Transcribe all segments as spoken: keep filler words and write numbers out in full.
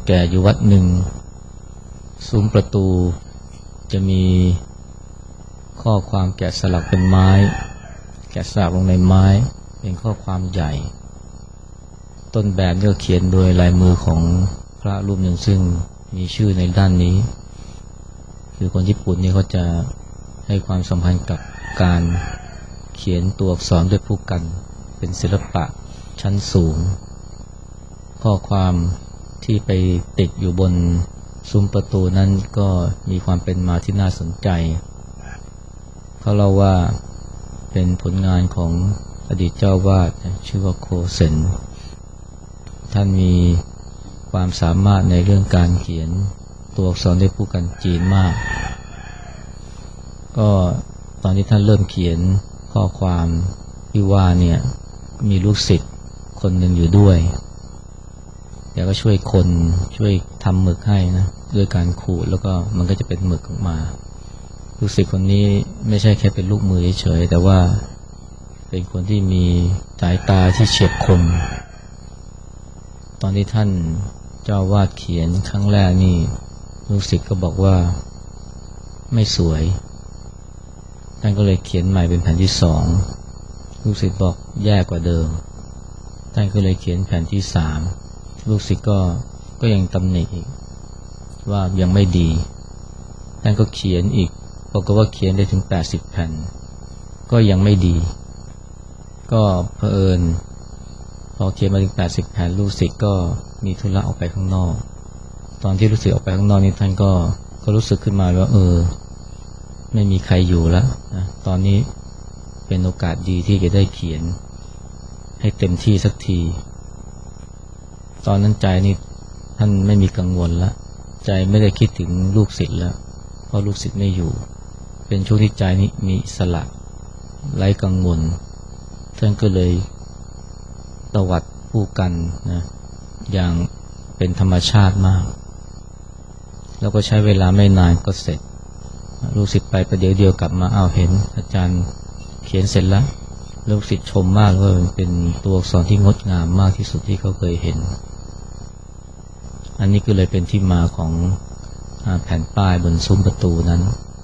แก่อยู่วัดหนึ่งซุ้มประตูจะมีข้อความแกะสลักเป็นไม้แกะสลักลงในไม้เป็นข้อความใหญ่ต้นแบบก็เขียนโดยลายมือของพระรูปหนึ่งซึ่งมีชื่อในด้านนี้คือคนญี่ปุ่นนี่เขาจะให้ความสำคัญกับการเขียนตัวอักษรด้วยผู้กันเป็นศิลปะชั้นสูงข้อความที่ไปติดอยู่บนซุ้มประตูนั้นก็มีความเป็นมาที่น่าสนใจเขาเล่าว่าเป็นผลงานของอดีตเจ้าวาดชื่อว่าโคเซ็นท่านมีความสามารถในเรื่องการเขียนตัวอักษรด้วยผู้กันจีนมากก็ตอนที่ท่านเริ่มเขียนข้อความที่ว่าเนี่ยมีลูกศิษย์คนหนึ่งอยู่ด้วยแกก็ช่วยคนช่วยทำหมึกให้นะด้วยการขูดแล้วก็มันก็จะเป็นหมึกออกมาลูกศิษย์คนนี้ไม่ใช่แค่เป็นลูกมือเฉยๆแต่ว่าเป็นคนที่มีสายตาที่เฉียบคมตอนที่ท่านเจ้าวาดเขียนครั้งแรกนี่ลูกศิษย์ก็บอกว่าไม่สวยท่านก็เลยเขียนใหม่เป็นแผ่นที่สองลูกศิษย์บอกแย่กว่าเดิมท่านก็เลยเขียนแผ่นที่สามลูกศิษย์ก็ก็ยังตำหนิอีกว่ายังไม่ดีท่านก็เขียนอีกบอกว่าเขียนได้ถึงแปดสิบแผ่นก็ยังไม่ดีก็เผอิญพอเขียนมาถึงแปดสิบแผ่นลูกศิษย์ก็มีธุระออกไปข้างนอกตอนที่ลูกศิษย์ออกไปข้างนอกนี่ท่านก็ก็รู้สึกขึ้นมาว่าเออไม่มีใครอยู่แล้วนะตอนนี้เป็นโอกาสดีที่จะได้เขียนให้เต็มที่สักทีตอนนั้นใจนี่ท่านไม่มีกังวลแล้วใจไม่ได้คิดถึงลูกศิษย์แล้วเพราะลูกศิษย์ไม่อยู่เป็นช่วงที่ใจนี้มีอิสระไร้กังวลท่านก็เลยตวัดผู้กันนะอย่างเป็นธรรมชาติมากแล้วก็ใช้เวลาไม่นานก็เสร็จลูกศิษย์ไปประเดี๋ยวเดียวกลับมาอ้าวเห็นอาจารย์เขียนเสร็จแล้วลูกศิษย์ชมมากว่าเป็นตัวอักษรที่งดงามมากที่สุดที่เขาเคยเห็นอันนี้ก็เลยเป็นที่มาของแผ่นป้ายบนซุ้มประตูนั้น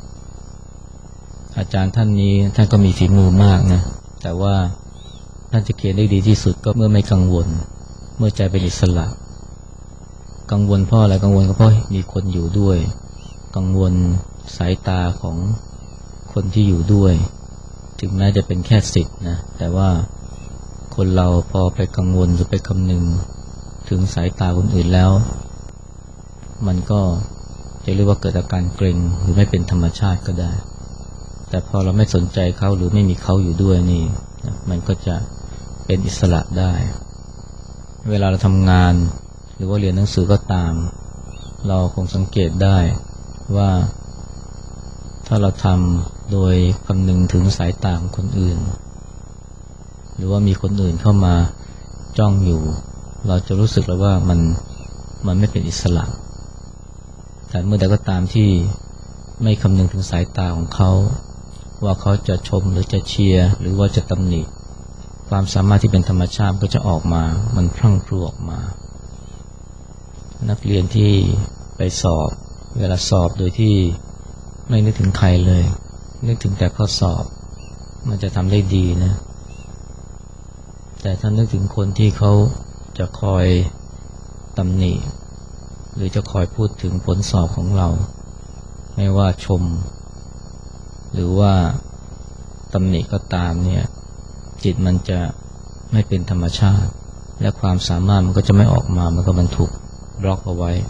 อาจารย์ท่านนี้ท่านก็มีฝีมือมากนะแต่ว่าท่านจะเขียนได้ดีที่สุดก็เมื่อไม่กังวลเมื่อใจเป็นอิสระกังวลเพราะอะไรกังวลก็เพราะมีคนอยู่ด้วยกังวลสายตาของคนที่อยู่ด้วยถึงแม้จะเป็นแค่ศิษย์นะแต่ว่าคนเราพอไปกังวลหรือไปคำนึงถึงสายตาคนอื่นแล้วมันก็จะเรียกว่าเกิดอาการเกร็งหรือไม่เป็นธรรมชาติก็ได้แต่พอเราไม่สนใจเขาหรือไม่มีเขาอยู่ด้วยนี่มันก็จะเป็นอิสระได้เวลาเราทำงานหรือว่าเรียนหนังสือก็ตามเราคงสังเกตได้ว่าถ้าเราทำโดยคำนึงถึงสายตาของคนอื่นหรือว่ามีคนอื่นเข้ามาจ้องอยู่เราจะรู้สึกแล้วว่ามันมันไม่เป็นอิสระแต่เมื่อใดก็ตามที่ไม่คำนึงถึงสายตาของเขาว่าเขาจะชมหรือจะเชียร์หรือว่าจะตำหนิความสามารถที่เป็นธรรมชาติก็จะออกมามันพรั่งพรูออกมานักเรียนที่ไปสอบเวลาสอบโดยที่ไม่นึกถึงใครเลยนึกถึงแต่ข้อสอบมันจะทำได้ดีนะแต่ถ้านึกถึงคนที่เขาจะคอยตำหนิหรือจะคอยพูดถึงผลสอบของเราไม่ว่าชมหรือว่าตำหนิก็ตามเนี่ยจิตมันจะไม่เป็นธรรมชาติและความสามารถมันก็จะไม่ออกมามันก็มันถูกบล็อกเอาไว้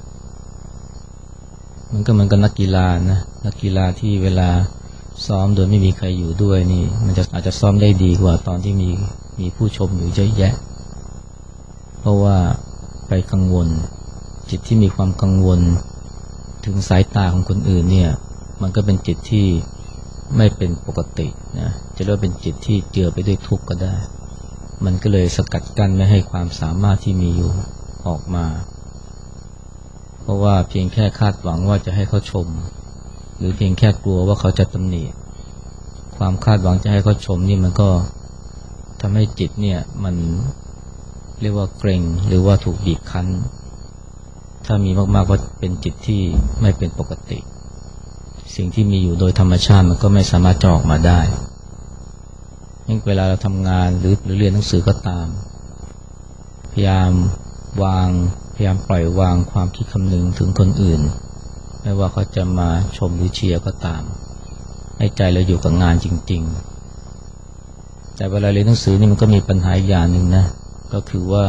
มันก็เหมือนกับนักกีฬานะนักกีฬาที่เวลาซ้อมโดยไม่มีใครอยู่ด้วยนี่มันจะอาจจะซ้อมได้ดีกว่าตอนที่มีมีผู้ชมอยู่เยอะแยะเพราะว่าไปกังวลจิตที่มีความกังวลถึงสายตาของคนอื่นเนี่ยมันก็เป็นจิตที่ไม่เป็นปกตินะจะเรียกว่าเป็นจิตที่เจือไปด้วยทุกข์ก็ได้มันก็เลยสกัดกั้นไม่ให้ความสามารถที่มีอยู่ออกมาเพราะว่าเพียงแค่คาดหวังว่าจะให้เขาชมหรือเพียงแค่กลัวว่าเขาจะตำหนิความคาดหวังจะให้เขาชมนี่มันก็ทำให้จิตเนี่ยมันเรียกว่าเกร็งหรือว่าถูกบีบคั้นทถ้ามีมากๆก็เป็นจิตที่ไม่เป็นปกติสิ่งที่มีอยู่โดยธรรมชาติมันก็ไม่สามารถจะออกมาได้ยิ่งเวลาเราทำงานหรือหรือเรียนหนังสือก็ตามพยายามวางพยายามปล่อยวางความคิดคำนึงถึงคนอื่นไม่ว่าเขาจะมาชมหรือเชียร์ก็ตามให้ใจเราอยู่กับงานจริงๆแต่เวลาเรียนหนังสือนี่มันก็มีปัญหาอย่างหนึ่งนะก็คือว่า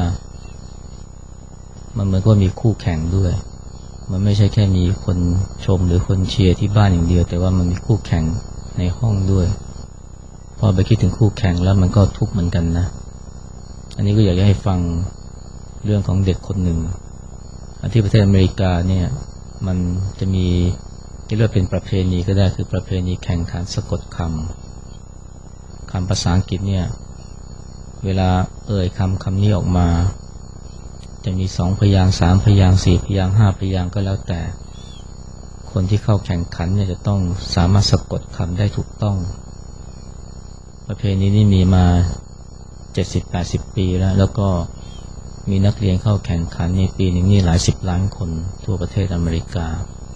มันเหมือนก็มีคู่แข่งด้วยมันไม่ใช่แค่มีคนชมหรือคนเชียร์ที่บ้านอย่างเดียวแต่ว่ามันมีคู่แข่งในห้องด้วยพอไปคิดถึงคู่แข่งแล้วมันก็ทุกข์เหมือนกันนะอันนี้ก็อยากจะให้ฟังเรื่องของเด็กคนหนึ่งที่ประเทศอเมริกาเนี่ยมันจะมีที่เรียกเป็นประเพณีก็ได้คือประเพณีแข่งขันสะกดคำคำภาษาอังกฤษเนี่ยเวลาเอ่ยคำคำนี้ออกมาจะมีสองพยางค์สามพยางค์สี่พยางค์ห้าพยางค์ก็แล้วแต่คนที่เข้าแข่งขันเนี่ยจะต้องสามารถสะกดคำได้ถูกต้องประเพณีนี้มีมาเจ็ดสิบแปดสิบปีแล้วแล้วก็มีนักเรียนเข้าแข่งขันในปีหนึ่งนี่หลายสิบล้านคนทั่วประเทศอเมริกา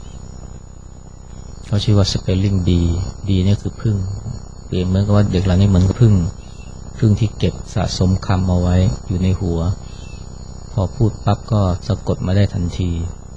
เขาชื่อว่า Spelling Bee Bee เนี่ยคือผึ้งเปรียบเหมือนกับว่าเด็กเหล่านี้เหมือนกับผึ้งผึ้งที่เก็บสะสมคำเอาไว้อยู่ในหัวพอพูดปั๊บก็สะกดมาได้ทันที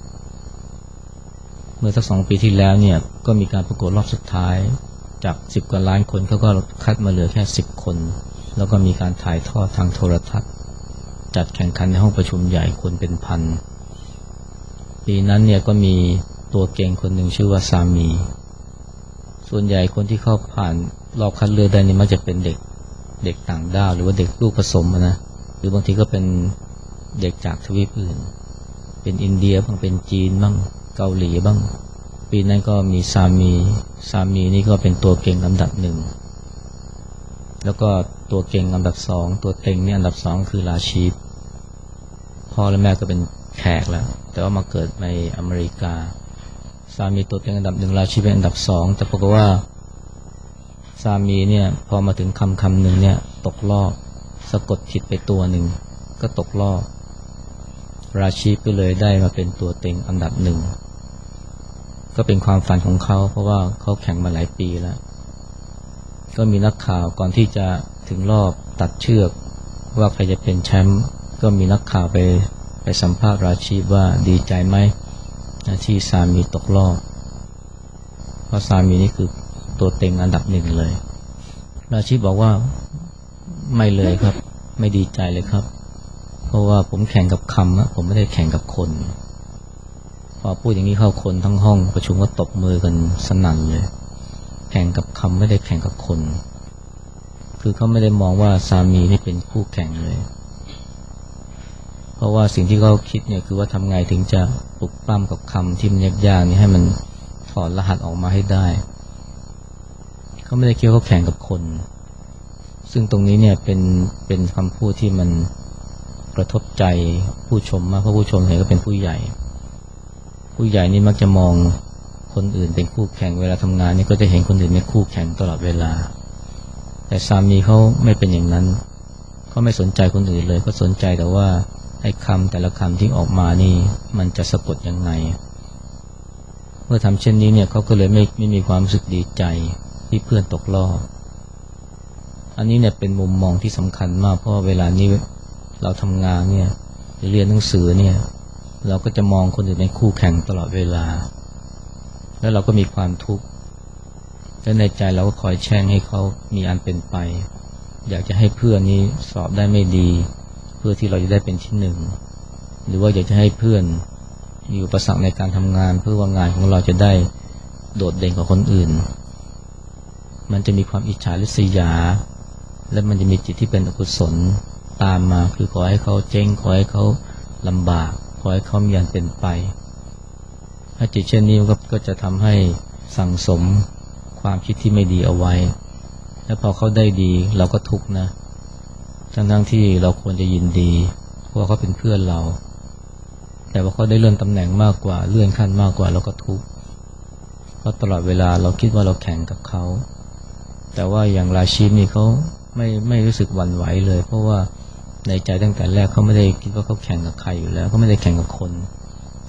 เมื่อสักสองปีที่แล้วเนี่ยก็มีการประกวดรอบสุดท้ายจากสิบกว่าล้านคนเขาก็คัดมาเหลือแค่สิบคนแล้วก็มีการถ่ายทอดทางโทรทัศน์จัดแข่งขันในห้องประชุมใหญ่คนเป็นพันปีนั้นเนี่ยก็มีตัวเก่งคนหนึ่งชื่อว่าซามีส่วนใหญ่คนที่เข้าผ่านรอบคัดเลือกได้นี่มักจะเป็นเด็กเด็กต่างด้าวหรือว่าเด็กลูกผสมนะหรือบางทีก็เป็นเด็กจากทวีปอื่นเป็นอินเดียบ้างเป็นจีนบ้างเกาหลีบ้างปีนั้นก็มีซามีซามีนี่ก็เป็นตัวเก่งอันดับหนึ่งแล้วก็ตัวเก่งอันดับสองตัวเต็งนี่อันดับสองคือราชีฟพ่อและแม่ก็เป็นแขกแล้วแต่ว่ามาเกิดในอเมริกาซามีตัวเต็งอันดับหนึ่งราชีฟเป็นอันดับสองแต่ปรากฏว่าซามีเนี่ยพอมาถึงคำคำหนึ่งเนี่ยตกรอบสะกดผิดไปตัวหนึ่งก็ตกรอบราชีฟก็เลยได้มาเป็นตัวเต็งอันดับหนึ่งก็เป็นความฝันของเขาเพราะว่าเขาแข่งมาหลายปีแล้วก็มีนักข่าวก่อนที่จะถึงรอบตัดเชือกว่าใครจะเป็นแชมป์ก็มีนักข่าวไปไปสัมภาษณ์ราชีฟว่าดีใจไหมที่ซามีตกรอบเพราะซามีนี่คือตัวเต็งอันดับหนึ่งเลยราชีฟบอกว่าไม่เลยครับไม่ดีใจเลยครับเพราะว่าผมแข่งกับคำนะผมไม่ได้แข่งกับคนพอพูดอย่างนี้เข้าคนทั้งห้องประชุมก็ตบมือกันสนั่นเลยแข่งกับคำไม่ได้แข่งกับคนคือเขาไม่ได้มองว่าสามีนี่เป็นคู่แข่งเลยเพราะว่าสิ่งที่เขาคิดเนี่ยคือว่าทำไงถึงจะปลุกปล้ำกับคำที่มันยากๆนี่ให้มันถอดรหัสออกมาให้ได้เขาไม่ได้คิดว่าเขาแข่งกับคนซึ่งตรงนี้เนี่ยเป็นเป็นคำพูดที่มันกระทบใจผู้ชมมากเพราะผู้ชมเห็นก็เป็นผู้ใหญ่ผู้ใหญ่นี่มักจะมองคนอื่นเป็นคู่แข่งเวลาทำงานนี่ก็จะเห็นคนอื่นเป็นคู่แข่งตลอดเวลาแต่สามีเขาไม่เป็นอย่างนั้นเขาไม่สนใจคนอื่นเลยก็สนใจแต่ว่าไอ้คำแต่ละคำที่ออกมานี่มันจะสะกดยังไงเมื่อทำเช่นนี้เนี่ยเขาก็เลยไม่ไม่มีความรู้สึกดีใจที่เพื่อนตกรอบอันนี้เนี่ยเป็นมุมมองที่สำคัญมากเพราะเวลานี้เราทำงานเนี่ยหรือเรียนหนังสือเนี่ยเราก็จะมองคนอื่นเป็นคู่แข่งตลอดเวลาแล้วเราก็มีความทุกข์และในใจเราก็คอยแช่งให้เขามีอันเป็นไปอยากจะให้เพื่อนนี้สอบได้ไม่ดีเพื่อที่เราจะได้เป็นที่หนึ่งหรือว่าอยากจะให้เพื่อนมีอุปสรรคในการทำงานเพื่อว่างานของเราจะได้โดดเด่นกว่าคนอื่นมันจะมีความอิจฉาริษยาและมันจะมีจิตที่เป็นอกุศลตามมาคือขอให้เขาเจ๊งขอให้เขาลำบากขอให้เขามีอันเป็นไปถ้าจิตเช่นนี้ก็ก็จะทำให้สั่งสมความคิดที่ไม่ดีเอาไว้แล้วพอเขาได้ดีเราก็ทุกข์นะทั้งทั้งที่เราควรจะยินดีเพราะเขาเป็นเพื่อนเราแต่ว่าเขาได้เลื่อนตำแหน่งมากกว่าเลื่อนขั้นมากกว่าเราก็ทุกข์เพราะตลอดเวลาเราคิดว่าเราแข่งกับเขาแต่ว่าอย่างราชีพนี่เขาไม่ไม่รู้สึกหวั่นไหวเลยเพราะว่าในใจตั้งแต่แรกเขาไม่ได้คิดว่าเขาแข่งกับใครอยู่แล้วเขาไม่ได้แข่งกับคนเขา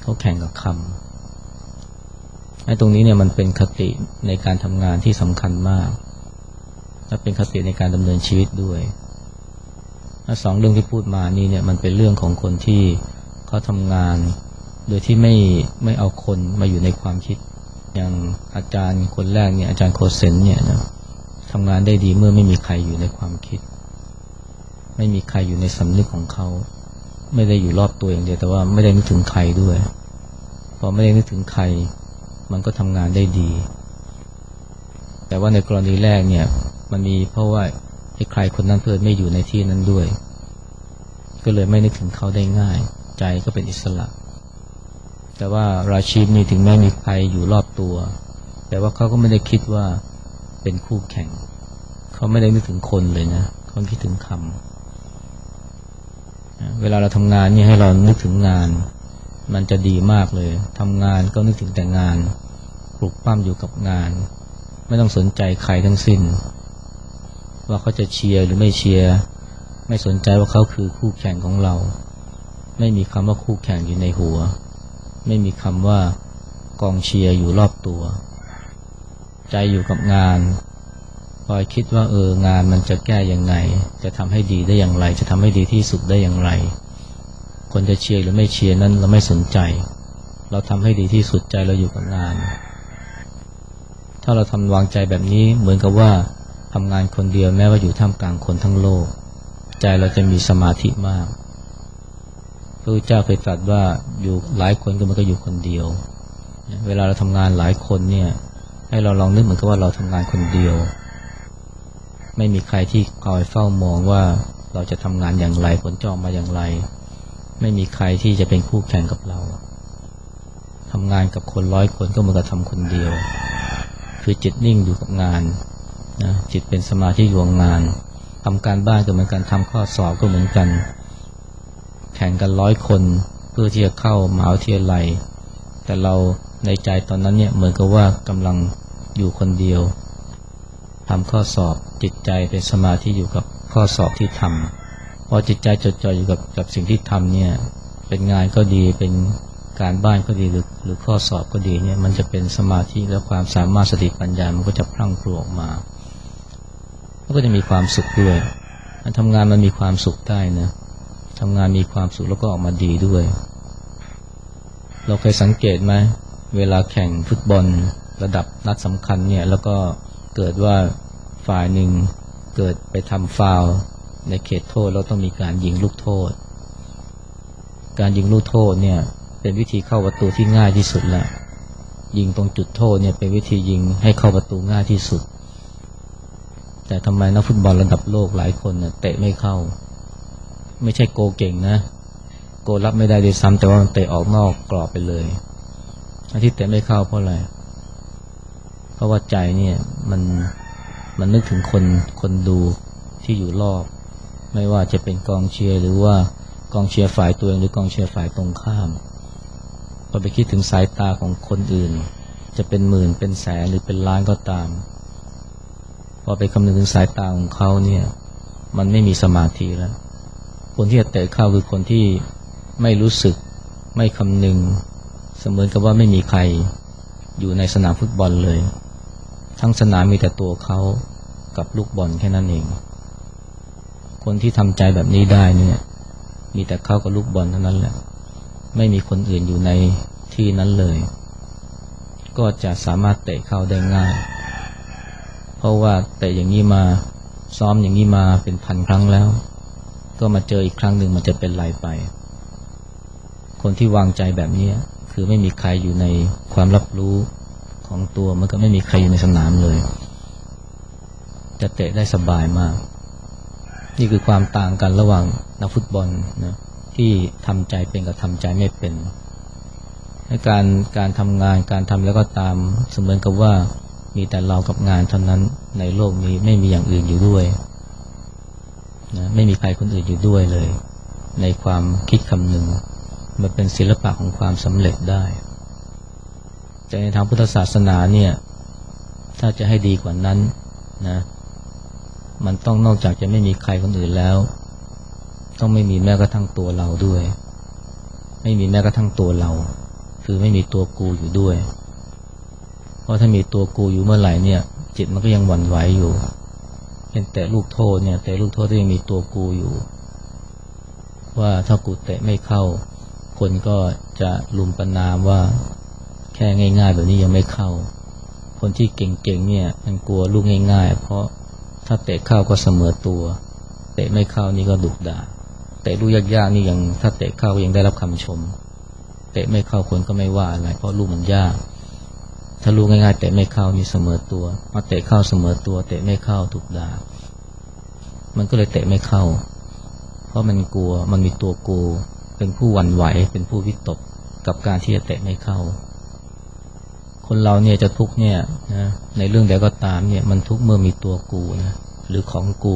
เขาแข่งกับคำไอ้ตรงนี้เนี่ยมันเป็นคติในการทำงานที่สำคัญมากและเป็นคติในการดำเนินชีวิตด้วยสองเรื่องที่พูดมานี่เนี่ยมันเป็นเรื่องของคนที่เขาทำงานโดยที่ไม่ไม่เอาคนมาอยู่ในความคิดอย่างอาจารย์คนแรกเนี่ยอาจารย์โคเซนเนี่ยนะทำงานได้ดีเมื่อไม่มีใครอยู่ในความคิดไม่มีใครอยู่ในสำนึกของเขาไม่ได้อยู่รอบตัวอย่างเดียวแต่ว่าไม่ได้นึกถึงใครด้วยพอไม่ได้นึกถึงใครมันก็ทำงานได้ดีแต่ว่าในกรณีแรกเนี่ยมันมีเพราะว่าไอ้ใครคนนั้นเพิ่มไม่อยู่ในที่นั้นด้วยก็เลยไม่นึกถึงเขาได้ง่ายใจก็เป็นอิสระแต่ว่าราชีดนี่ถึงแม้มีใครอยู่รอบตัวแต่ว่าเขาก็ไม่ได้คิดว่าเป็นคู่แข่งเขาไม่ได้นึกถึงคนเลยนะเขาคิดถึงคำเวลาเราทำงานนี่ให้เรานึกถึงงานมันจะดีมากเลยทำงานก็นึกถึงแต่งานปลุกปั้มอยู่กับงานไม่ต้องสนใจใครทั้งสิ้นว่าเขาจะเชียร์หรือไม่เชียร์ไม่สนใจว่าเขาคือคู่แข่งของเราไม่มีคำว่าคู่แข่งอยู่ในหัวไม่มีคำว่ากองเชียร์อยู่รอบตัวใจอยู่กับงานคอยคิดว่าเอองานมันจะแก้ยังไงจะทำให้ดีได้อย่างไรจะทำให้ดีที่สุดได้อย่างไรคนจะเชียร์หรือไม่เชียร์นั้นเราไม่สนใจเราทำให้ดีที่สุดใจเราอยู่กับงานถ้าเราทำวางใจแบบนี้เหมือนกับว่าทำงานคนเดียวแม้ว่าอยู่ท่ามกลางคนทั้งโลกใจเราจะมีสมาธิมากพระพุทธเจ้าเคยตรัสว่าอยู่หลายคนก็มันก็อยู่คนเดียวเวลาเราทำงานหลายคนเนี่ยให้เราลองนึกเหมือนกับว่าเราทำงานคนเดียวไม่มีใครที่คอยเฝ้ามองว่าเราจะทำงานอย่างไรผลจะออกมาอย่างไรไม่มีใครที่จะเป็นคู่แข่งกับเราทำงานกับคนร้อยคนก็เหมือนกับทำคนเดียวคือจิตนิ่งอยู่กับงานนะจิตเป็นสมาธิอยู่กับงานทำการบ้านก็เหมือนกันทำข้อสอบก็เหมือนกันแข่งกันร้อยคนเพื่อที่จะเข้ามหาวิทยาลัยแต่เราในใจตอนนั้นเนี่ยเหมือนกับว่ากำลังอยู่คนเดียวทำข้อสอบจิตใจเป็นสมาธิอยู่กับข้อสอบที่ทำพอจิตใจจดจ่ออยู่กับกับสิ่งที่ทำเนี่ยเป็นงานก็ดีเป็นการบ้านก็ดีหรือหรือข้อสอบก็ดีเนี่ยมันจะเป็นสมาธิและความสามารถสติปัญญามันก็จะพลั่งพลูออกมาแล้วก็จะมีความสุขด้วยการทำงานมันมีความสุขได้นะทำงานมีความสุขแล้วก็ออกมาดีด้วยเราเคยสังเกตไหมเวลาแข่งฟุตบอลระดับนัดสำคัญเนี่ยแล้วก็เกิดว่าฝ่ายหนึ่งเกิดไปทำฟาวล์ในเขตโทษแล้วต้องมีการยิงลูกโทษการยิงลูกโทษเนี่ยเป็นวิธีเข้าประตูที่ง่ายที่สุดแล้วยิงตรงจุดโทษเนี่ยเป็นวิธียิงให้เข้าประตูง่ายที่สุดแต่ทำไมนักฟุตบอลระดับโลกหลายคนเนี่ยเตะไม่เข้าไม่ใช่โกเก่งนะโกรับไม่ได้ด้วยซ้ำแต่ว่ามันเตะออกนอกกรอบไปเลยที่เตะไม่เข้าเพราะอะไรเพราะว่าใจเนี่ยมันมันนึกถึงคนคนดูที่อยู่รอบไม่ว่าจะเป็นกองเชียร์หรือว่ากองเชียร์ฝ่ายตัวเองหรือกองเชียร์ฝ่ายตรงข้ามพอไปคิดถึงสายตาของคนอื่นจะเป็นหมื่นเป็นแสนหรือเป็นล้านก็ตามพอไปคำนึงถึงสายตาของเขาเนี่ยมันไม่มีสมาธิแล้วคนที่จะเตะเข้าคือคนที่ไม่รู้สึกไม่คำนึงเสมือนกับว่าไม่มีใครอยู่ในสนามฟุตบอลเลยทั้งสนามมีแต่ตัวเขากับลูกบอลแค่นั้นเองคนที่ทำใจแบบนี้ได้เนี่ยมีแต่เขากับลูกบอลเท่านั้นแหละไม่มีคนอื่นอยู่ในที่นั้นเลยก็จะสามารถเตะเข้าได้ง่ายเพราะว่าเตะอย่างนี้มาซ้อมอย่างนี้มาเป็นพันครั้งแล้วก็มาเจออีกครั้งหนึ่งมันจะเป็นไรไปคนที่วางใจแบบนี้คือไม่มีใครอยู่ในความรับรู้ของตัวมันก็ไม่มีใครอยู่ในสนามเลยจะเตะได้สบายมากนี่คือความต่างกันระหว่างนักฟุตบอลนะที่ทำใจเป็นกับทำใจไม่เป็นในการการทำงานการทำแล้วก็ตามเสมือนกับว่ามีแต่เรากับงานเท่านั้นในโลกนี้ไม่มีอย่างอื่นอยู่ด้วยนะไม่มีใครคนอื่นอยู่ด้วยเลยในความคิดคำนึงมันเป็นศิลปะของความสำเร็จได้แต่ในทางพุทธศาสนาเนี่ยถ้าจะให้ดีกว่านั้นนะมันต้องนอกจากจะไม่มีใครคนอื่นแล้วต้องไม่มีแม้กระทั่งตัวเราด้วยไม่มีแม้กระทั่งตัวเราคือไม่มีตัวกูอยู่ด้วยเพราะถ้ามีตัวกูอยู่เมื่อไหร่เนี่ยจิตมันก็ยังหวั่นไหวอยู่เป็นแต่ลูกโทษเนี่ยแต่ลูกโทษที่ยังมีตัวกูอยู่ว่าถ้ากูเตะไม่เข้าคนก็จะลุมประณามว่าแค่ง่ายๆแบบนี้ยังไม่เข้าคนที่เก่งๆเนี่ยมันกลัวลูกง่ายๆเพราะถ้าเตะเข้าก็เสมอตัวเตะไม่เข้านี่ก็ดุด่าเตะลูกยากๆนี่ยังถ้าเตะเข้าก็ยังได้รับคำชมเตะไม่เข้าคนก็ไม่ว่าอะไรเพราะลูกมันยากถ้าลูกง่ายๆเตะไม่เข้านี่เสมอตัวมาเตะเข้าเสมอตัวเตะไม่เข้าถูกด่ามันก็เลยเตะไม่เข้าเพราะมันกลัวมันมีตัวกูเป็นผู้หวั่นไหวเป็นผู้วิตกกับการที่จะเตะไม่เข้าคนเราเนี่ยจะทุกข์เนี่ยนะในเรื่องใดก็ตามเนี่ยมันทุกข์เมื่อมีตัวกูนะหรือของกู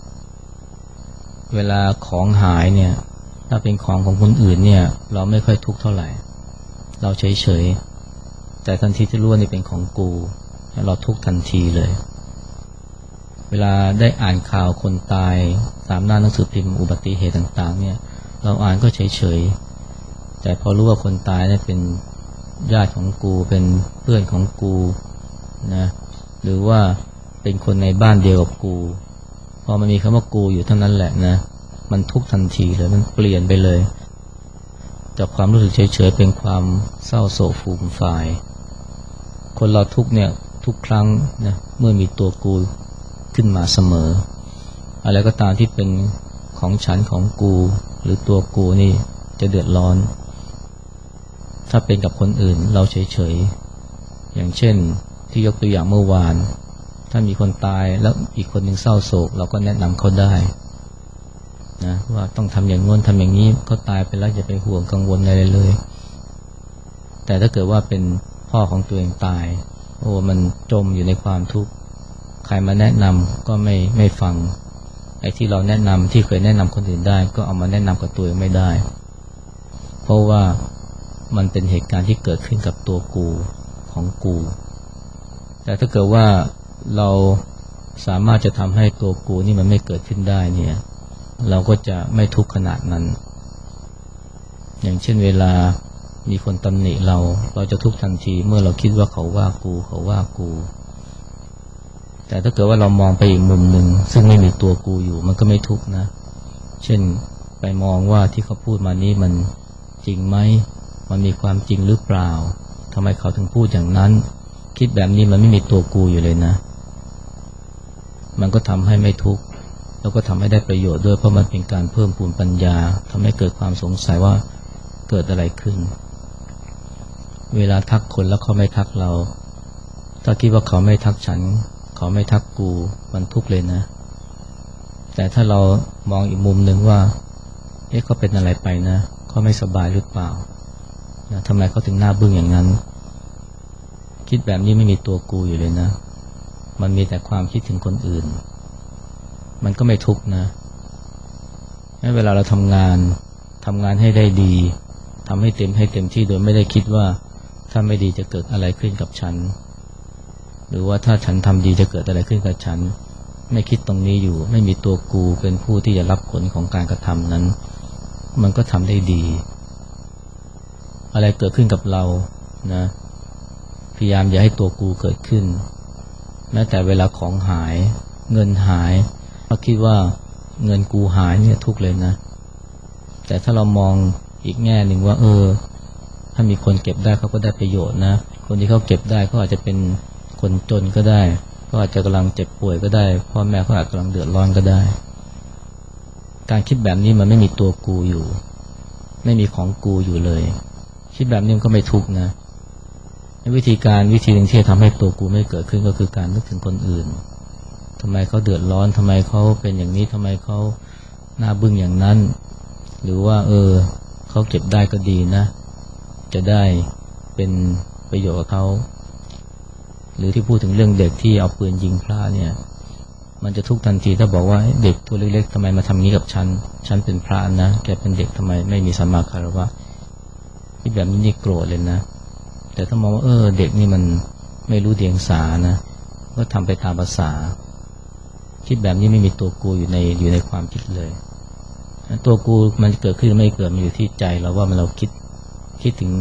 เวลาของหายเนี่ยถ้าเป็นของของคนอื่นเนี่ยเราไม่ค่อยทุกข์เท่าไหร่เราเฉยเฉยแต่ทันทีที่รู้ว่านี่เป็นของกูเราทุกข์ทันทีเลยเวลาได้อ่านข่าวคนตายตามหน้าหนังสือพิมพ์อุบัติเหตุต่างๆเนี่ยเราอ่านก็เฉยๆแต่พอรู้ว่าคนตายเนี่ยเป็นญาติของกูเป็นเพื่อนของกูนะหรือว่าเป็นคนในบ้านเดียวกับกูพอมันมีคำว่ากูอยู่เท่านั้นแหละนะมันทุกทันทีเลยมันเปลี่ยนไปเลยจากความรู้สึกเฉยๆเป็นความเศร้าโศกฟูมฟายคนเราทุกเนี่ยทุกครั้งนะเมื่อมีตัวกูขึ้นมาเสมออะไรก็ตามที่เป็นของฉันของกูหรือตัวกูนี่จะเดือดร้อนถ้าเป็นกับคนอื่นเราเฉยๆอย่างเช่นที่ยกตัวอย่างเมื่อวานถ้ามีคนตายแล้วอีกคนหนึ่งเศร้าโศกเราก็แนะนำเขาได้นะว่าต้องทำอย่างงี้ทำอย่างนี้เขาตายไปแล้วอย่าไปห่วงกังวลอะไรเลยแต่ถ้าเกิดว่าเป็นพ่อของตัวเองตายโอ้มันจมอยู่ในความทุกข์ใครมาแนะนำก็ไม่ไม่ฟังไอ้ที่เราแนะนำที่เคยแนะนำคนอื่นได้ก็เอามาแนะนำกับตัวเองไม่ได้เพราะว่ามันเป็นเหตุการณ์ที่เกิดขึ้นกับตัวกูของกูแต่ถ้าเกิดว่าเราสามารถจะทำให้ตัวกูนี่มันไม่เกิดขึ้นได้เนี่ยเราก็จะไม่ทุกข์ขนาดนั้นอย่างเช่นเวลามีคนตำหนิเราเราจะทุกข์ทันทีเมื่อเราคิดว่าเขาว่ากูเขาว่ากูแต่ถ้าเกิดว่าเรามองไปอีกมุมหนึ่งซึ่งไม่มีตัวกูอยู่มันก็ไม่ทุกข์นะเช่นไปมองว่าที่เขาพูดมานี้มันจริงไหมมันมีความจริงหรือเปล่าทำไมเขาถึงพูดอย่างนั้นคิดแบบนี้มันไม่มีตัวกูอยู่เลยนะมันก็ทำให้ไม่ทุกข์แล้วก็ทำให้ได้ประโยชน์ด้วยเพราะมันเป็นการเพิ่มพูนปัญญาทำให้เกิดความสงสัยว่าเกิดอะไรขึ้นเวลาทักคนแล้วเขาไม่ทักเราถ้าคิดว่าเขาไม่ทักฉันเขาไม่ทักกูมันทุกข์เลยนะแต่ถ้าเรามองอีกมุมหนึ่งว่าเอ๊ะเขาเป็นอะไรไปนะเขาไม่สบายหรือเปล่านะทำไมเขาถึงหน้าบึ้งอย่างนั้นคิดแบบนี้ไม่มีตัวกูอยู่เลยนะมันมีแต่ความคิดถึงคนอื่นมันก็ไม่ทุกข์นะเวลาเราทำงานทำงานให้ได้ดีทำให้เต็มให้เต็มที่โดยไม่ได้คิดว่าถ้าไม่ดีจะเกิดอะไรขึ้นกับฉันหรือว่าถ้าฉันทำดีจะเกิดอะไรขึ้นกับฉันไม่คิดตรงนี้อยู่ไม่มีตัวกูเป็นผู้ที่จะรับผลของการกระทำนั้นมันก็ทำได้ดีอะไรเกิดขึ้นกับเรานะพยายามอย่าให้ตัวกูเกิดขึ้นแม้แต่เวลาของหายเงินหายเราคิดว่าเงินกูหายเนี่ยทุกเลยนะแต่ถ้าเรามองอีกแง่หนึ่งว่าเออถ้ามีคนเก็บได้เขาก็ได้ประโยชน์นะคนที่เขาเก็บได้เขาอาจจะเป็นคนจนก็ได้เขาอาจจะกำลังเจ็บป่วยก็ได้พ่อแม่เขาอาจจะกำลังเดือดร้อนก็ได้การคิดแบบนี้มันไม่มีตัวกูอยู่ไม่มีของกูอยู่เลยคิดแบบนี้มันก็ไม่ทุกข์นะวิธีการวิธีหนึ่งที่จะทำให้ตัวกูไม่เกิดขึ้นก็คือการนึกถึงคนอื่นทำไมเขาเดือดร้อนทำไมเขาเป็นอย่างนี้ทำไมเขาหน้าบึ้งอย่างนั้นหรือว่าเออเขาเก็บได้ก็ดีนะจะได้เป็นประโยชน์กับเขาหรือที่พูดถึงเรื่องเด็กที่เอาปืนยิงพระเนี่ยมันจะทุกทันทีถ้าบอกว่าเด็กตัวเล็กๆทำไมมาทำงี้กับฉันฉันเป็นพระนะแกเป็นเด็กทำไมไม่มีสัมมาคารวะที่แบบนี้นี่โกรธเลยนะแต่ถ้ามองว่าเออเด็กนี่มันไม่รู้เดียงสานะก็ทำไปตามภาษาคิดแบบนี้ไม่มีตัวกูอยู่ในอยู่ในความคิดเลยตัวกูมันเกิดขึ้นไม่เกิดมันอยู่ที่ใจเราว่ามันเราคิดคิดถึง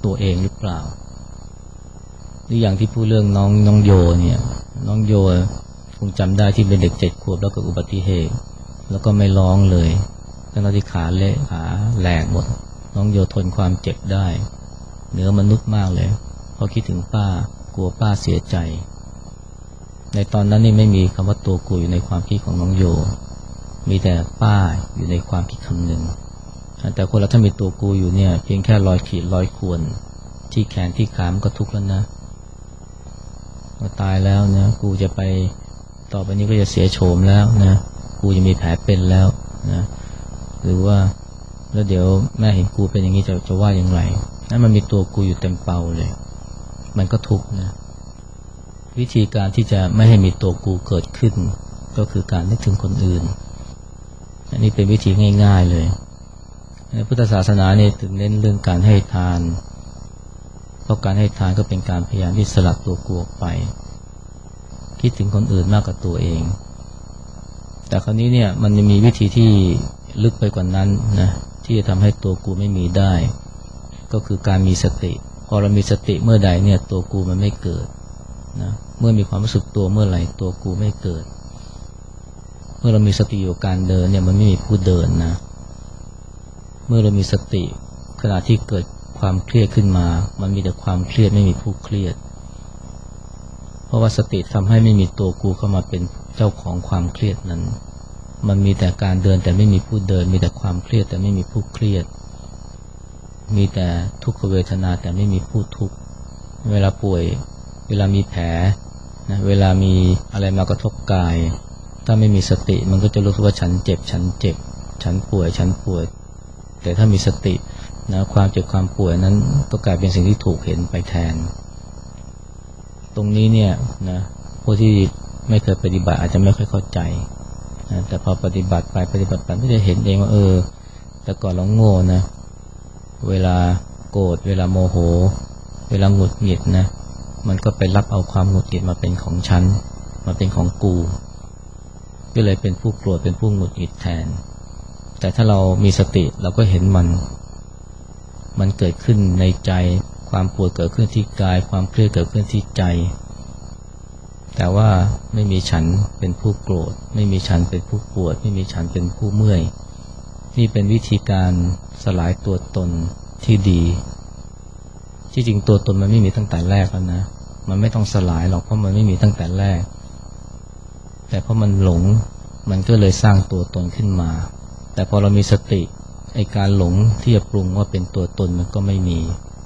ตัวเองหรือเปล่าหรืออย่างที่พูดเรื่องน้องน้องโยเนี่ยน้องโยคงจำได้ที่เป็นเด็กเจ็ดขวบแล้วเกิดอุบัติเหตุแล้วก็ไม่ร้องเลยทั้งที่ขาเละขาแหลกหมดน้องโยทนความเจ็บได้เหนือมนุษย์มากเลยพอคิดถึงป้ากลัวป้าเสียใจในตอนนั้นนี่ไม่มีคำว่าตัวกูอยู่ในความคิดของน้องโยมีแต่ป้าอยู่ในความคิดคำหนึ่งแต่คนเราถ้ามีตัวกูอยู่เนี่ยเพียงแค่รอยขีดรอยข่วนที่แขนที่ขามันก็ทุกข์แล้วนะก็ตายแล้วนะกูจะไปต่อไปนี้ก็จะเสียโฉมแล้วนะกูจะมีแผลเป็นแล้วนะหรือว่าแล้วเดี๋ยวแม่เห็นกูเป็นอย่างนี้จะจะว่าอย่างไรนั่นมันมีตัวกูอยู่เต็มเป่าเลยมันก็ทุกข์นะวิธีการที่จะไม่ให้มีตัวกูเกิดขึ้นก็คือการนึกถึงคนอื่นอันนี้เป็นวิธีง่ายๆเลยในพุทธศาสนาเนี่ยถึงเน้นเรื่องการให้ทานเพราะการให้ทานก็เป็นการพยายามที่สลัดตัวกูออกไปคิดถึงคนอื่นมากกว่าตัวเองแต่คราวนี้เนี่ยมันยังมีวิธีที่ลึกไปกว่านั้นนะที่จะทำให้ตัวกูไม่มีได้ก็คือการมีสติพอเรามีสติเมื่อใดเนี่ยตัวกูมันไม่เกิดนะเมื่อมีความรู้สึกตัวเมื่อไหร่ตัวกูไม่เกิดเมื่อเรามีสติอยู่การเดินเนี่ยมันไม่มีผู้เดินนะเมื่อเรามีสติขณะที่เกิดความเครียดขึ้นมามันมีแต่ความเครียดไม่มีผู้เครียดเพราะว่าสติทำให้ไม่มีตัวกูเข้ามาเป็นเจ้าของความเครียดนั้นมันมีแต่การเดินแต่ไม่มีผู้เดินมีแต่ความเครียดแต่ไม่มีผู้เครียดมีแต่ทุกขเวทนาแต่ไม่มีผู้ทุกข์เวลาป่วยเวลามีแผลนะเวลามีอะไรมากระทบกายถ้าไม่มีสติมันก็จะรู้สึกว่าฉันเจ็บฉันเจ็บฉันป่วยฉันป่วยแต่ถ้ามีสตินะความเจ็บความป่วยนั้นก็กลายเป็นสิ่งที่ถูกเห็นไปแทนตรงนี้เนี่ยนะผู้ที่ไม่เคยปฏิบัติอาจจะไม่ค่อยเข้าใจนะแต่พอปฏิบัติไปปฏิบัติไปก็จะเห็นเองว่าเออแต่ก่อนเราโง่นะเวลาโกรธเวลาโมโหเวลาหงุดหงิดนะมันก็ไปรับเอาความหงุดหงิดมาเป็นของฉันมาเป็นของกูก็เลยเป็นผู้โกรธเป็นผู้หงุดหงิดแทนแต่ถ้าเรามีสติเราก็เห็นมันมันเกิดขึ้นในใจความปวดเกิดขึ้นที่กายความเครียดเกิดขึ้นที่ใจแต่ว่าไม่มีฉันเป็นผู้โกรธไม่มีฉันเป็นผู้ปวดไม่มีฉันเป็นผู้เมื่อยนี่เป็นวิธีการสลายตัวตนที่ดีที่จริงตัวตนมันไม่มีตั้งแต่แรกแล้วนะมันไม่ต้องสลายหรอกเพราะมันไม่มีตั้งแต่แรกแต่เพราะมันหลงมันก็เลยสร้างตัวตนขึ้นมาแต่พอเรามีสติไอ้การหลงที่จะปรุงว่าเป็นตัวตนมันก็ไม่มี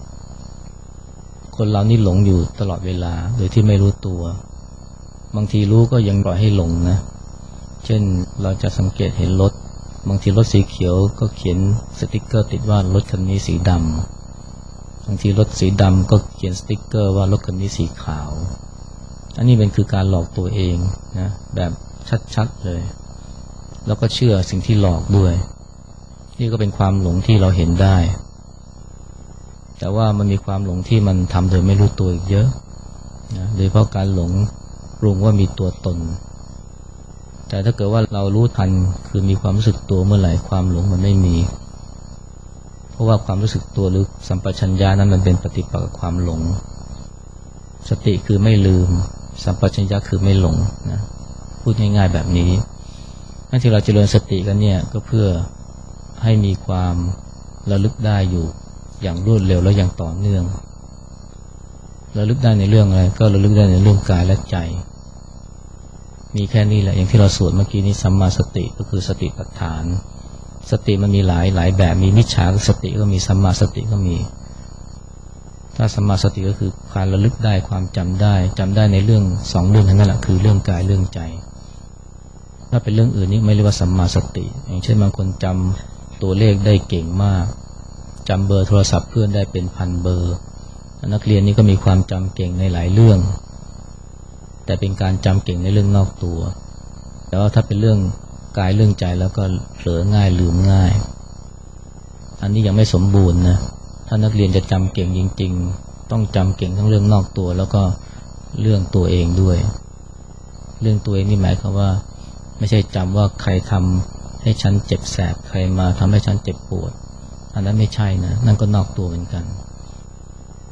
คนเรานี่หลงอยู่ตลอดเวลาโดยที่ไม่รู้ตัวบางทีรู้ก็ยังปล่อยให้หลงนะเช่นเราจะสังเกตเห็นรถบางทีรถสีเขียวก็เขียนสติ๊กเกอร์ติดว่ารถคันนี้สีดำบางทีรถสีดำก็เขียนสติ๊กเกอร์ว่ารถคันนี้สีขาวอันนี้เป็นคือการหลอกตัวเองนะแบบชัดๆเลยแล้วก็เชื่อสิ่งที่หลอกด้วยนี่ก็เป็นความหลงที่เราเห็นได้แต่ว่ามันมีความหลงที่มันทำโดยไม่รู้ตัวอีกเยอะนะโดยเพราะการหลงปรุงว่ามีตัวตนแต่ถ้าเกิดว่าเรารู้ทันคือมีความรู้สึกตัวเมื่อไหร่ความหลงมันไม่มีเพราะว่าความรู้สึกตัวหรือสัมปชัญญะนั้นมันเป็นปฏิปักษ์กับความหลงสติคือไม่ลืมสัมปชัญญะคือไม่หลงนะพูดง่ายๆแบบนี้นั่นที่เราเจริญสติกันเนี่ยก็เพื่อให้มีความระลึกได้อยู่อย่างรวดเร็วและอย่างต่อเนื่องระลึกได้ในเรื่องอะไรก็ระลึกได้ในเรื่องกายและใจมีแค่นี้แหละอย่างที่เราสวดเมื่อกี้นี้สัมมาสติก็คือสติปัฏฐานสติมันมีหลายหลายแบบมีมิจฉาสติก็มีสัมมาสติก็มีถ้าสัมมาสติก็คือการระลึกได้ความจำได้จำได้ในเรื่องสองเรื่องนั้นแหละคือเรื่องกายเรื่องใจถ้าเป็นเรื่องอื่นนี่ไม่เรียกว่าสัมมาสติอย่างเช่นบางคนจำตัวเลขได้เก่งมากจำเบอร์โทรศัพท์เพื่อนได้เป็นพันเบอร์นักเรียนนี่ก็มีความจำเก่งในหลายเรื่องแต่เป็นการจำเก่งในเรื่องนอกตัวแต่ว่าถ้าเป็นเรื่องกายเรื่องใจแล้วก็เผลอง่ายลืมง่ายอันนี้ยังไม่สมบูรณ์นะถ้านักเรียนจะจำเก่งจริงๆต้องจำเก่งทั้งเรื่องนอกตัวแล้วก็เรื่องตัวเองด้วยเรื่องตัวเองนี่หมายความว่าไม่ใช่จำว่าใครทำให้ฉันเจ็บแสบใครมาทำให้ฉันเจ็บปวดอันนั้นไม่ใช่นะนั่นก็นอกตัวเหมือนกัน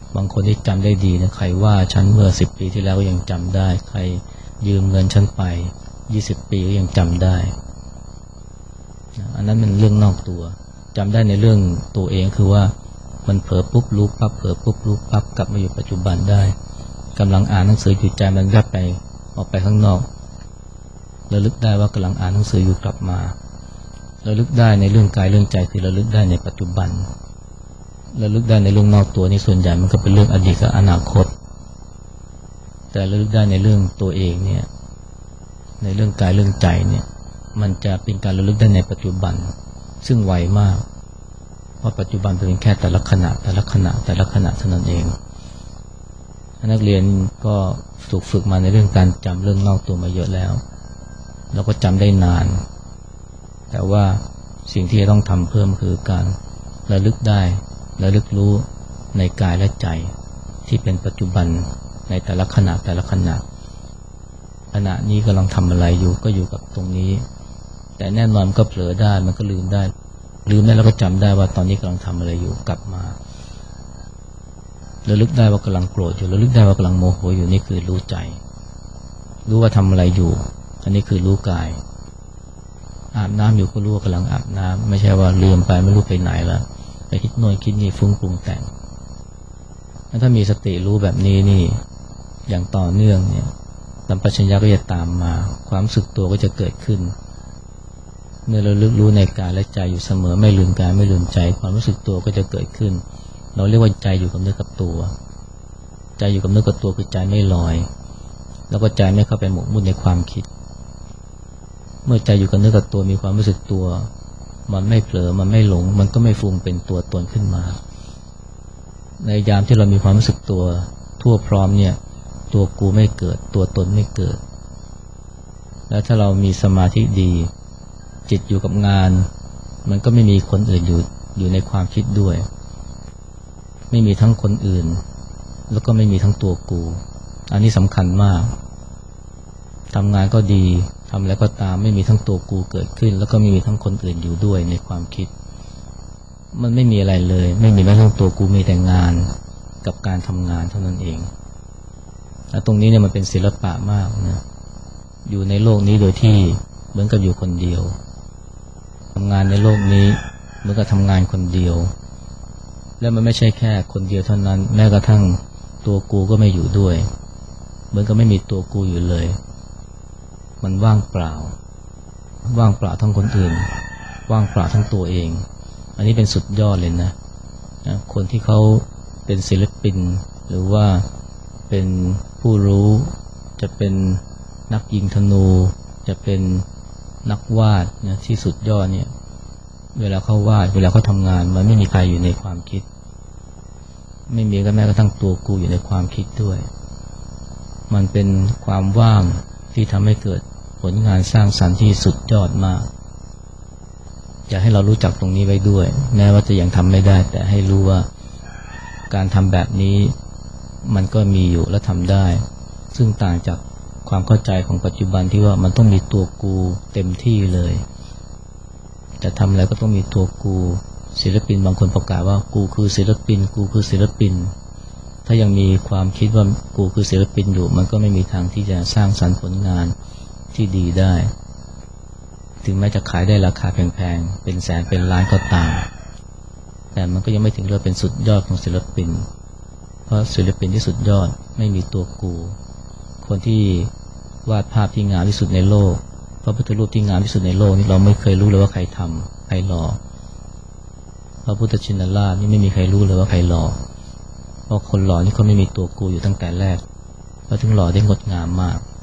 บางคนที่จำได้ดีนะใครว่าฉันเมื่อสิบปีที่แล้วก็ยังจำได้ใครยืมเงินฉันไปยี่สิบปีก็ยังจำได้อันนั้นมันเรื่องนอกตัวจำได้ในเรื่องตัวเองคือว่ามันเผลอปุ๊บรู้ปั๊บเผลอปุ๊บรู้ปั๊บกลับมาอยู่ปัจจุบันได้กำลังอ่านหนังสืออยู่ใจมันแวบไปออกไปข้างนอกระลึกได้ว่ากำลังอ่านหนังสืออยู่กลับมาระลึกได้ในเรื่องกายเรื่องใจคือระลึกได้ในปัจจุบันระลึกได้ในเรื่องนอกตัวนี่ส่วนใหญ่มันก็เป็นเรื่องอดีตกับอนาคตแต่ระลึกได้ในเรื่องตัวเองเนี่ยในเรื่องกายเรื่องใจเนี่ยมันจะเป็นการระลึกได้ในปัจจุบันซึ่งไวมากเพราะปัจจุบันเป็นแค่แต่ละขณะแต่ละขณะแต่ละขณะเท่านั้นเองนักเรียนก็ถูกฝึกมาในเรื่องการจำเรื่องนอกตัวมาเยอะแล้วแล้วก็จำได้นานแต่ว่าสิ่งที่จะต้องทำเพิ่มคือการระลึกได้ระลึกรู้ในกายและใจที่เป็นปัจจุบันในแต่ละขณะแต่ละขณะขณะนี้กำลังทำอะไรอยู่ก็อยู่กับตรงนี้แต่แน่นอนมันก็เผลอได้มันก็ลืมได้ลืมได้แล้วก็จำได้ว่าตอนนี้กำลังทำอะไรอยู่กลับมาระลึกได้ว่ากำลังโกรธอยู่ระลึกได้ว่ากำลังโมโหอยู่นี่คือรู้ใจรู้ว่าทำอะไรอยู่อันนี้คือรู้กายอาบน้ำอยู่ก็รู้ว่ากำลังอาบน้ำไม่ใช่ว่าลืมไปไม่รู้ไปไหนแล้วไปคิดโน่นคิดนี่ฟุ้งปรุงแต่งถ้ามีสติรู้แบบนี้นี่อย่างต่อเนื่องเนี่ยสัมปชัญญะก็จะตามมาความรู้สึกตัวก็จะเกิดขึ้นเมื่อเราลึกรู้ในกายและใจอยู่เสมอไม่ลืมกายไม่ลืมใจความรู้สึกตัวก็จะเกิดขึ้นเราเรียกว่าใจอยู่กับเนื้อกับตัวใจอยู่กับเนื้อกับตัวคือใจไม่ลอยแล้วก็ใจไม่เข้าไปหมกมุ่นในความคิดเมื่อใจอยู่กับเนื้อกับตัวมีความรู้สึกตัวมันไม่เผลอมันไม่หลงมันก็ไม่ฟุ้งเป็นตัวตนขึ้นมาในยามที่เรามีความรู้สึกตัวทั่วพร้อมเนี่ยตัวกูไม่เกิดตัวตนไม่เกิดแล้วถ้าเรามีสมาธิดีจิตอยู่กับงานมันก็ไม่มีคนอื่นอยู่อยู่ในความคิดด้วยไม่มีทั้งคนอื่นแล้วก็ไม่มีทั้งตัวกูอันนี้สำคัญมากทำงานก็ดีทำแล้วก็ตามไม่มีทั้งตัวกูเกิดขึ้นแล้วก็ไม่มีทั้งคนอื่นอยู่ด้วยในความคิดมันไม่มีอะไรเลยไม่มีแม้ทั้งตัวกูมีแต่งานกับการทำงานเท่านั้นเองและตรงนี้เนี่ยมันเป็นศิลปะมากนะอยู่ในโลกนี้โดยที่เหมือนกับอยู่คนเดียวทำงานในโลกนี้เหมือนกับทำงานคนเดียวและมันไม่ใช่แค่คนเดียวเท่านั้นแม้กระทั่งตัวกูก็ไม่อยู่ด้วยเหมือนกับไม่มีตัวกูอยู่เลยมันว่างเปล่าว่างเปล่าทั้งคนอื่นว่างเปล่าทั้งตัวเองอันนี้เป็นสุดยอดเลยนะนะคนที่เขาเป็นศิลปินหรือว่าเป็นผู้รู้จะเป็นนักยิงธนูจะเป็นนักวาดนะที่สุดยอดเนี่ยเวลาเขาวาดเวลาเขาทำงานมันไม่มีใครอยู่ในความคิดไม่มีแม้กระทั่งตัวกูอยู่ในความคิดด้วยมันเป็นความว่างที่ทำให้เกิดผลงานสร้างสรรค์ที่สุดยอดมากอยากให้เรารู้จักตรงนี้ไว้ด้วยแม้ว่าจะยังทำไม่ได้แต่ให้รู้ว่าการทำแบบนี้มันก็มีอยู่และทำได้ซึ่งต่างจากความเข้าใจของปัจจุบันที่ว่ามันต้องมีตัวกูเต็มที่เลยจะทำอะไรก็ต้องมีตัวกูศิลปินบางคนประกาศว่ากูคือศิลปินกูคือศิลปินถ้ายังมีความคิดว่ากูคือศิลปินอยู่มันก็ไม่มีทางที่จะสร้างสรรค์ผลงานที่ดีได้ถึงแม้จะขายได้ราคาแพงๆเป็นแสนเป็นล้านก็ตามแต่มันก็ยังไม่ถึงเรียกเป็นสุดยอดของศิลปินเพราะศิลปินที่สุดยอดไม่มีตัวกูคนที่วาดภาพที่งามที่สุดในโลกพระพุทธรูปที่งามที่สุดในโลกนี่เราไม่เคยรู้เลยว่าใครทำใครหล่อพระพุทธชินราชนี่ไม่มีใครรู้เลยว่าใครหล่อเพราะคนหล่อนี่เขาไม่มีตัวกูอยู่ตั้งแต่แรกแล้วถึงหล่อได้งดงามมาก